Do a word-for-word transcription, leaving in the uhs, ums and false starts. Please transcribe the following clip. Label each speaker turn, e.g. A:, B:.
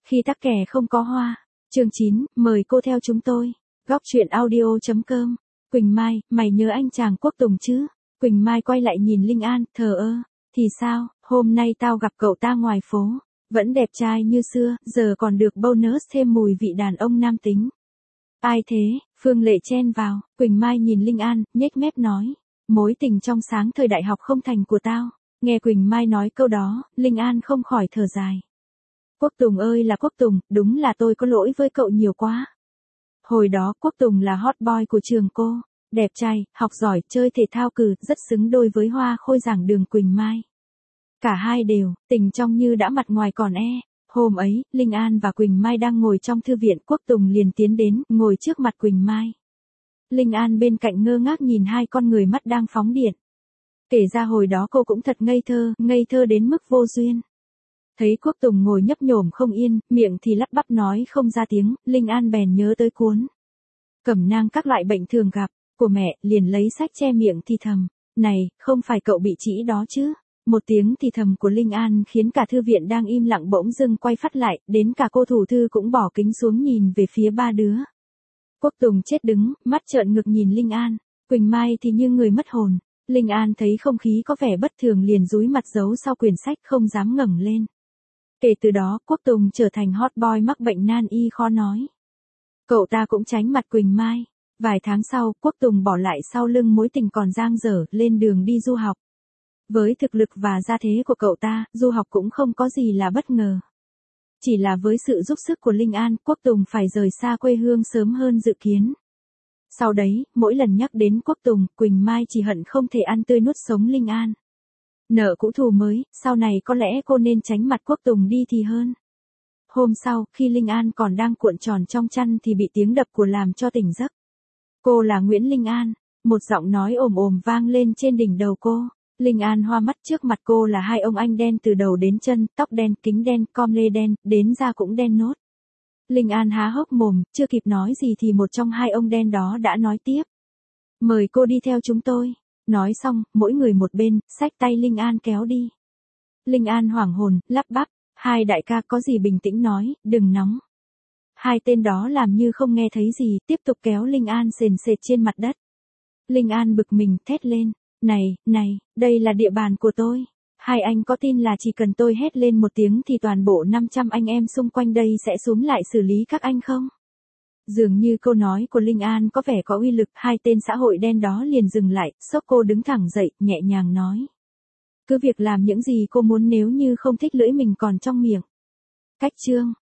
A: Khi tắc kè không có hoa. Chương chín, mời cô theo chúng tôi. Góc truyện audio.com. Quỳnh Mai, mày nhớ anh chàng Quốc Tùng chứ? Quỳnh Mai quay lại nhìn Linh An, thờ ơ. Thì sao, hôm nay tao gặp cậu ta ngoài phố. Vẫn đẹp trai như xưa, giờ còn được bonus thêm mùi vị đàn ông nam tính. Ai thế? Phương Lệ chen vào. Quỳnh Mai nhìn Linh An, nhếch mép nói. Mối tình trong sáng thời đại học không thành của tao. Nghe Quỳnh Mai nói câu đó, Linh An không khỏi thở dài. Quốc Tùng ơi là Quốc Tùng, đúng là tôi có lỗi với cậu nhiều quá. Hồi đó Quốc Tùng là hot boy của trường cô, đẹp trai, học giỏi, chơi thể thao cử, rất xứng đôi với hoa khôi giảng đường Quỳnh Mai. Cả hai đều, tình trong như đã mặt ngoài còn e. Hôm ấy, Linh An và Quỳnh Mai đang ngồi trong thư viện, Quốc Tùng liền tiến đến, ngồi trước mặt Quỳnh Mai. Linh An bên cạnh ngơ ngác nhìn hai con người mắt đang phóng điện. Kể ra hồi đó cô cũng thật ngây thơ, ngây thơ đến mức vô duyên. Thấy Quốc Tùng ngồi nhấp nhổm không yên, miệng thì lắp bắp nói không ra tiếng, Linh An bèn nhớ tới cuốn Cẩm nang các loại bệnh thường gặp của mẹ, liền lấy sách che miệng thì thầm. Này, không phải cậu bị trĩ đó chứ? Một tiếng thì thầm của Linh An khiến cả thư viện đang im lặng bỗng dưng quay phát lại, đến cả cô thủ thư cũng bỏ kính xuống nhìn về phía ba đứa. Quốc Tùng chết đứng, mắt trợn ngược nhìn Linh An. Quỳnh Mai thì như người mất hồn. Linh An thấy không khí có vẻ bất thường liền dúi mặt giấu sau quyển sách không dám ngẩng lên. Kể từ đó, Quốc Tùng trở thành hot boy mắc bệnh nan y khó nói. Cậu ta cũng tránh mặt Quỳnh Mai. Vài tháng sau, Quốc Tùng bỏ lại sau lưng mối tình còn dang dở, lên đường đi du học. Với thực lực và gia thế của cậu ta, du học cũng không có gì là bất ngờ. Chỉ là với sự giúp sức của Linh An, Quốc Tùng phải rời xa quê hương sớm hơn dự kiến. Sau đấy, mỗi lần nhắc đến Quốc Tùng, Quỳnh Mai chỉ hận không thể ăn tươi nuốt sống Linh An. Nợ cũ thù mới, sau này có lẽ cô nên tránh mặt Quốc Tùng đi thì hơn. Hôm sau, khi Linh An còn đang cuộn tròn trong chăn thì bị tiếng đập của làm cho tỉnh giấc. Cô là Nguyễn Linh An, một giọng nói ồm ồm vang lên trên đỉnh đầu cô. Linh An hoa mắt, trước mặt cô là hai ông anh đen từ đầu đến chân, tóc đen, kính đen, com lê đen, đến da cũng đen nốt. Linh An há hốc mồm, chưa kịp nói gì thì một trong hai ông đen đó đã nói tiếp. Mời cô đi theo chúng tôi. Nói xong, mỗi người một bên, xách tay Linh An kéo đi. Linh An hoảng hồn, lắp bắp. Hai đại ca có gì bình tĩnh nói, đừng nóng. Hai tên đó làm như không nghe thấy gì, tiếp tục kéo Linh An sền sệt trên mặt đất. Linh An bực mình, thét lên. Này, này, đây là địa bàn của tôi. Hai anh có tin là chỉ cần tôi hét lên một tiếng thì toàn bộ năm trăm anh em xung quanh đây sẽ xúm lại xử lý các anh không? Dường như câu nói của Linh An có vẻ có uy lực, hai tên xã hội đen đó liền dừng lại, xốc cô đứng thẳng dậy, nhẹ nhàng nói. Cứ việc làm những gì cô muốn nếu như không thích lưỡi mình còn trong miệng. Cách chương.